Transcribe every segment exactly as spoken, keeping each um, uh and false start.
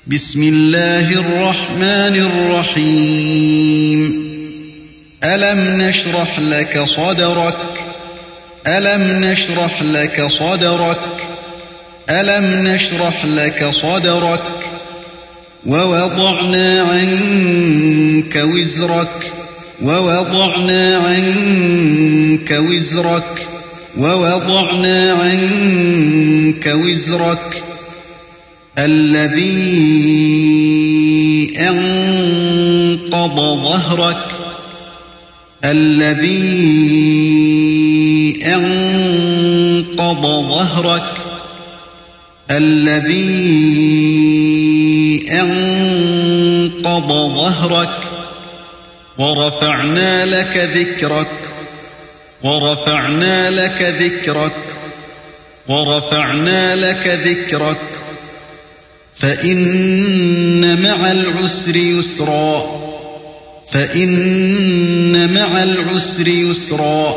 بسم الله الرحمن الرحيم ألم نشرح لك صدرك ألم نشرح لك صدرك ألم نشرح لك صدرك ووضعنا عنك وزرك ووضعنا عنك وزرك ووضعنا عنك وزرك الذي أنقض ظهرك الذي أنقض ظهرك الذي أنقض ظهرك ورفعنا لك ذكرك ورفعنا لك ذكرك ورفعنا لك ذكرك فإن مع العسر يسرا فإن مع العسر يسرا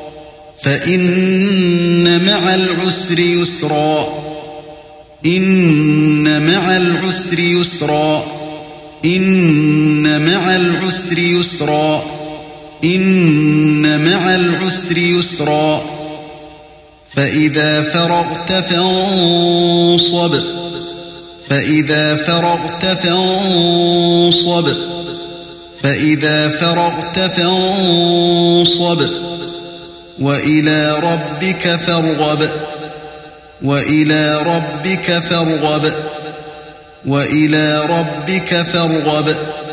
فإن مع العسر يسرا إن مع العسر يسرا إن مع العسر يسرا إن مع العسر يسرا فإذا فرغت فانصب فإذا فرغت فانصب فإذا فرغت فانصب وإلى ربك فارغب وإلى ربك فارغب وإلى ربك فارغب